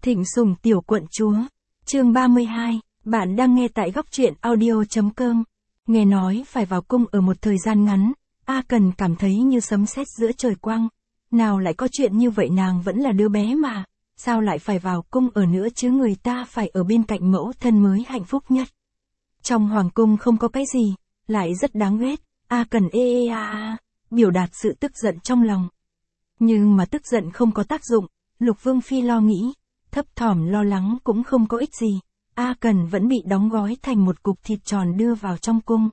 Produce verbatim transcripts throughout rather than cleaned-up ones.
Thịnh Sủng tiểu quận chúa. Chương ba mươi hai, bạn đang nghe tại góc truyện audio.com. Nghe nói phải vào cung ở một thời gian ngắn, A Cần cảm thấy như sấm sét giữa trời quang. Nào lại có chuyện như vậy, nàng vẫn là đứa bé mà, sao lại phải vào cung ở nữa chứ, người ta phải ở bên cạnh mẫu thân mới hạnh phúc nhất. Trong hoàng cung không có cái gì, lại rất đáng ghét, A Cần ê ê a a, biểu đạt sự tức giận trong lòng. Nhưng mà tức giận không có tác dụng, Lục Vương Phi lo nghĩ, thấp thỏm lo lắng cũng không có ích gì. A Cần vẫn bị đóng gói thành một cục thịt tròn đưa vào trong cung.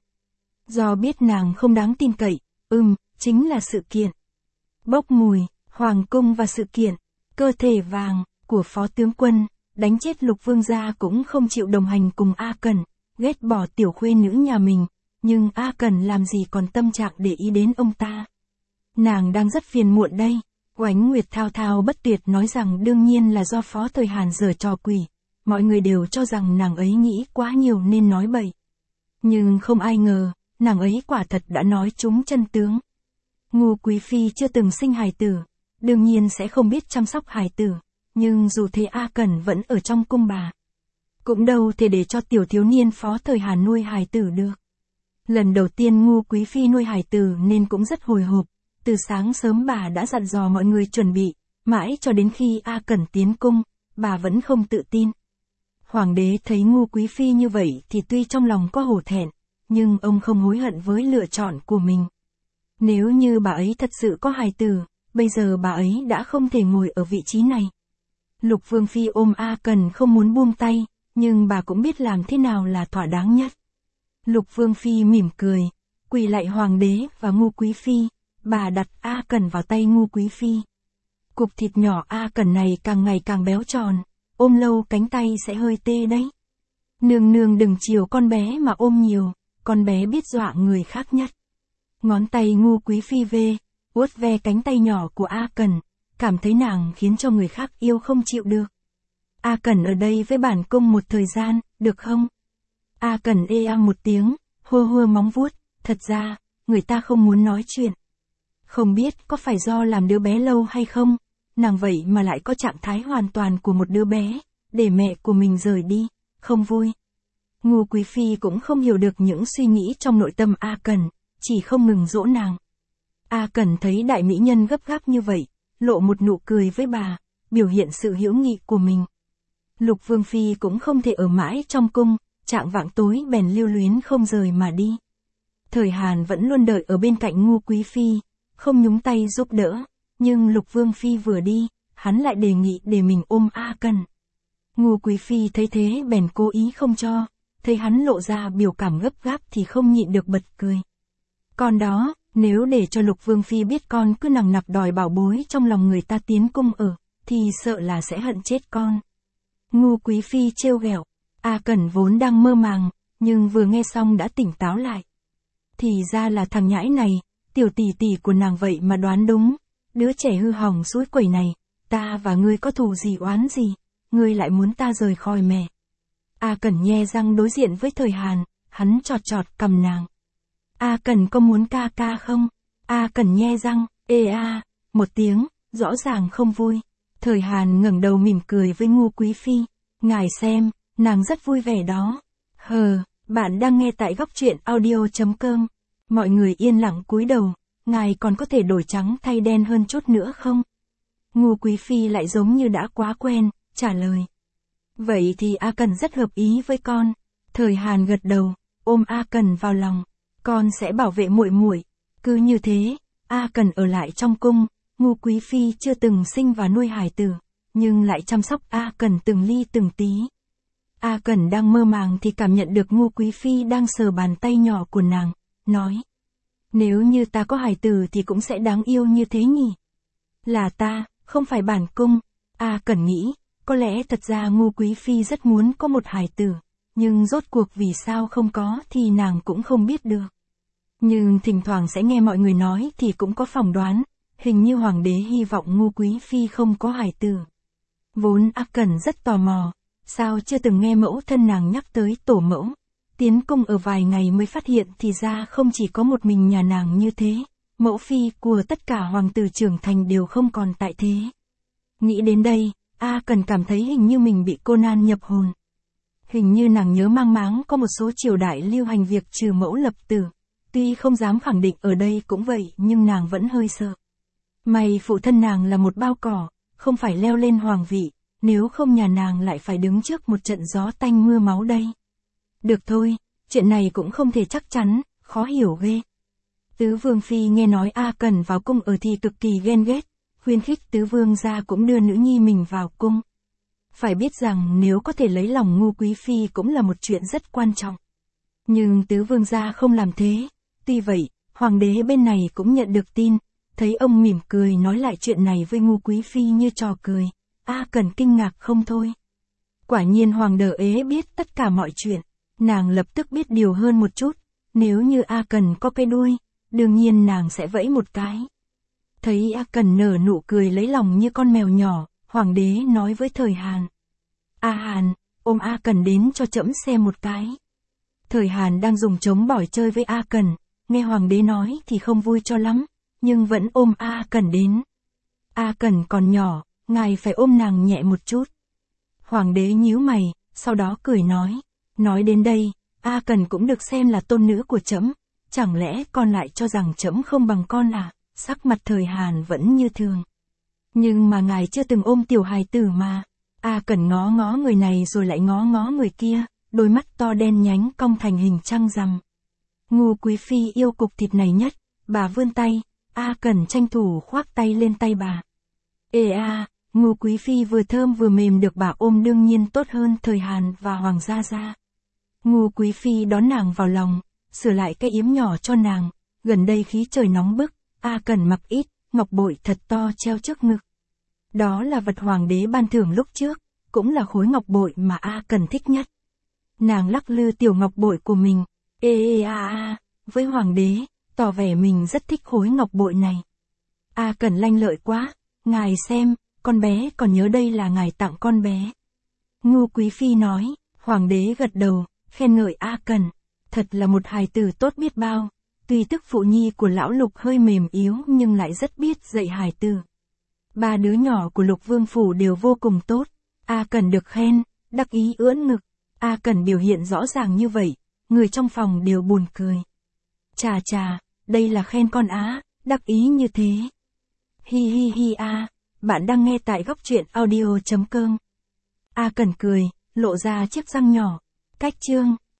Do biết nàng không đáng tin cậy, ừm, chính là sự kiện. Bốc mùi, hoàng cung và sự kiện, cơ thể vàng, của phó tướng quân, đánh chết Lục Vương gia cũng không chịu đồng hành cùng A Cần, ghét bỏ tiểu khuê nữ nhà mình, nhưng A Cần làm gì còn tâm trạng để ý đến ông ta. Nàng đang rất phiền muộn đây. Oánh Nguyệt thao thao bất tuyệt nói rằng đương nhiên là do Phó Thời Hàn giở trò quỷ, mọi người đều cho rằng nàng ấy nghĩ quá nhiều nên nói bậy. Nhưng không ai ngờ, nàng ấy quả thật đã nói trúng chân tướng. Ngu Quý Phi chưa từng sinh hài tử, đương nhiên sẽ không biết chăm sóc hài tử, nhưng dù thế A Cần vẫn ở trong cung bà. Cũng đâu thể để cho tiểu thiếu niên Phó Thời Hàn nuôi hài tử được. Lần đầu tiên Ngu Quý Phi nuôi hài tử nên cũng rất hồi hộp. Từ sáng sớm bà đã dặn dò mọi người chuẩn bị, mãi cho đến khi A Cần tiến cung, bà vẫn không tự tin. Hoàng đế thấy Ngu Quý Phi như vậy thì tuy trong lòng có hổ thẹn, nhưng ông không hối hận với lựa chọn của mình. Nếu như bà ấy thật sự có hài tử, bây giờ bà ấy đã không thể ngồi ở vị trí này. Lục Vương Phi ôm A Cần không muốn buông tay, nhưng bà cũng biết làm thế nào là thỏa đáng nhất. Lục Vương Phi mỉm cười, quỳ lạy Hoàng đế và Ngu Quý Phi. Bà đặt A Cần vào tay Ngu Quý Phi. Cục thịt nhỏ A Cần này càng ngày càng béo tròn, ôm lâu cánh tay sẽ hơi tê đấy. Nương nương đừng chiều con bé mà ôm nhiều, con bé biết dọa người khác nhất. Ngón tay Ngu Quý Phi về, vuốt ve cánh tay nhỏ của A Cần, cảm thấy nàng khiến cho người khác yêu không chịu được. A Cần ở đây với bản cung một thời gian, được không? A Cần ê a một tiếng, hua hua móng vuốt, thật ra, người ta không muốn nói chuyện. Không biết có phải do làm đứa bé lâu hay không, nàng vậy mà lại có trạng thái hoàn toàn của một đứa bé, để mẹ của mình rời đi, không vui. Ngu Quý Phi cũng không hiểu được những suy nghĩ trong nội tâm A Cần, chỉ không ngừng dỗ nàng. A Cần thấy đại mỹ nhân gấp gáp như vậy, lộ một nụ cười với bà, biểu hiện sự hữu nghị của mình. Lục Vương Phi cũng không thể ở mãi trong cung, trạng vạng tối bèn lưu luyến không rời mà đi. Thời Hàn vẫn luôn đợi ở bên cạnh Ngu Quý Phi, không nhúng tay giúp đỡ, nhưng Lục Vương Phi vừa đi, hắn lại đề nghị để mình ôm A Cần. Ngu Quý Phi thấy thế bèn cố ý không cho, thấy hắn lộ ra biểu cảm gấp gáp thì không nhịn được bật cười. Còn đó, nếu để cho Lục Vương Phi biết con cứ nằng nặc đòi bảo bối trong lòng người ta tiến cung ở, thì sợ là sẽ hận chết con. Ngu Quý Phi trêu ghẹo, A Cần vốn đang mơ màng, nhưng vừa nghe xong đã tỉnh táo lại. Thì ra là thằng nhãi này. Tiểu tỷ tỷ của nàng vậy mà đoán đúng, đứa trẻ hư hỏng suối quẩy này, ta và ngươi có thù gì oán gì, ngươi lại muốn ta rời khỏi mẹ. A Cần nhe răng đối diện với Thời Hàn, hắn chọt chọt cầm nàng. A Cần có muốn ca ca không? A Cần nhe răng, ê a, một tiếng, rõ ràng không vui. Thời Hàn ngẩng đầu mỉm cười với Ngu Quý Phi, ngài xem, nàng rất vui vẻ đó. Hờ, bạn đang nghe tại góc truyện audio.com. Mọi người yên lặng cúi đầu, ngài còn có thể đổi trắng thay đen hơn chút nữa không? Ngu Quý Phi lại giống như đã quá quen, trả lời. Vậy thì A Cần rất hợp ý với con. Thời Hàn gật đầu, ôm A Cần vào lòng, con sẽ bảo vệ muội muội. Cứ như thế, A Cần ở lại trong cung, Ngu Quý Phi chưa từng sinh và nuôi hài tử, nhưng lại chăm sóc A Cần từng ly từng tí. A Cần đang mơ màng thì cảm nhận được Ngu Quý Phi đang sờ bàn tay nhỏ của nàng, nói. Nếu như ta có hài tử thì cũng sẽ đáng yêu như thế nhỉ? Là ta, không phải bản cung. A Cần nghĩ, có lẽ thật ra Ngu Quý Phi rất muốn có một hài tử, nhưng rốt cuộc vì sao không có thì nàng cũng không biết được. Nhưng thỉnh thoảng sẽ nghe mọi người nói thì cũng có phỏng đoán, hình như Hoàng đế hy vọng Ngu Quý Phi không có hài tử. Vốn A Cần rất tò mò, sao chưa từng nghe mẫu thân nàng nhắc tới tổ mẫu. Tiến cung ở vài ngày mới phát hiện thì ra không chỉ có một mình nhà nàng như thế, mẫu phi của tất cả hoàng tử trưởng thành đều không còn tại thế. Nghĩ đến đây, A Cần cảm thấy hình như mình bị Conan nhập hồn. Hình như nàng nhớ mang máng có một số triều đại lưu hành việc trừ mẫu lập tử. Tuy không dám khẳng định ở đây cũng vậy nhưng nàng vẫn hơi sợ. May phụ thân nàng là một bao cỏ, không phải leo lên hoàng vị, nếu không nhà nàng lại phải đứng trước một trận gió tanh mưa máu đây. Được thôi, chuyện này cũng không thể chắc chắn, khó hiểu ghê. Tứ Vương Phi nghe nói A Cần vào cung ở thì cực kỳ ghen ghét, khuyến khích Tứ Vương gia cũng đưa nữ nhi mình vào cung. Phải biết rằng nếu có thể lấy lòng Ngu Quý Phi cũng là một chuyện rất quan trọng. Nhưng Tứ Vương gia không làm thế. Tuy vậy, Hoàng đế bên này cũng nhận được tin, thấy ông mỉm cười nói lại chuyện này với Ngu Quý Phi như trò cười. A Cần kinh ngạc không thôi. Quả nhiên Hoàng đỡ ế biết tất cả mọi chuyện, nàng lập tức biết điều hơn một chút, nếu như A Cần có cái đuôi, đương nhiên nàng sẽ vẫy một cái. Thấy A Cần nở nụ cười lấy lòng như con mèo nhỏ, Hoàng đế nói với Thời Hàn. A Hàn, ôm A Cần đến cho trẫm xem một cái. Thời Hàn đang dùng trống bỏi chơi với A Cần, nghe Hoàng đế nói thì không vui cho lắm, nhưng vẫn ôm A Cần đến. A Cần còn nhỏ, ngài phải ôm nàng nhẹ một chút. Hoàng đế nhíu mày, sau đó cười nói. Nói đến đây, A Cần cũng được xem là tôn nữ của trẫm, chẳng lẽ con lại cho rằng trẫm không bằng con à? Sắc mặt Thời Hàn vẫn như thường. Nhưng mà ngài chưa từng ôm tiểu hài tử mà. A Cần ngó ngó người này rồi lại ngó ngó người kia, đôi mắt to đen nhánh cong thành hình trăng rằm. Ngu Quý Phi yêu cục thịt này nhất, bà vươn tay, A Cần tranh thủ khoác tay lên tay bà. Ê a, Ngu Quý Phi vừa thơm vừa mềm được bà ôm đương nhiên tốt hơn Thời Hàn và Hoàng gia gia. Ngu Quý Phi đón nàng vào lòng, sửa lại cái yếm nhỏ cho nàng, gần đây khí trời nóng bức, A Cần mặc ít, ngọc bội thật to treo trước ngực. Đó là vật Hoàng đế ban thưởng lúc trước, cũng là khối ngọc bội mà A Cần thích nhất. Nàng lắc lư tiểu ngọc bội của mình, ê ê a a, với Hoàng đế, tỏ vẻ mình rất thích khối ngọc bội này. A Cần lanh lợi quá, ngài xem, con bé còn nhớ đây là ngài tặng con bé. Ngu Quý Phi nói, Hoàng đế gật đầu, khen ngợi A Cần, thật là một hài tử tốt biết bao, tuy tức phụ nhi của lão Lục hơi mềm yếu nhưng lại rất biết dạy hài tử. Ba đứa nhỏ của Lục Vương Phủ đều vô cùng tốt, A Cần được khen, đắc ý ưỡn ngực, A Cần biểu hiện rõ ràng như vậy, người trong phòng đều buồn cười. Chà chà, đây là khen con á, đắc ý như thế. Hi hi hi a, bạn đang nghe tại góc truyện audio chấm com. A Cần cười, lộ ra chiếc răng nhỏ. Cách chương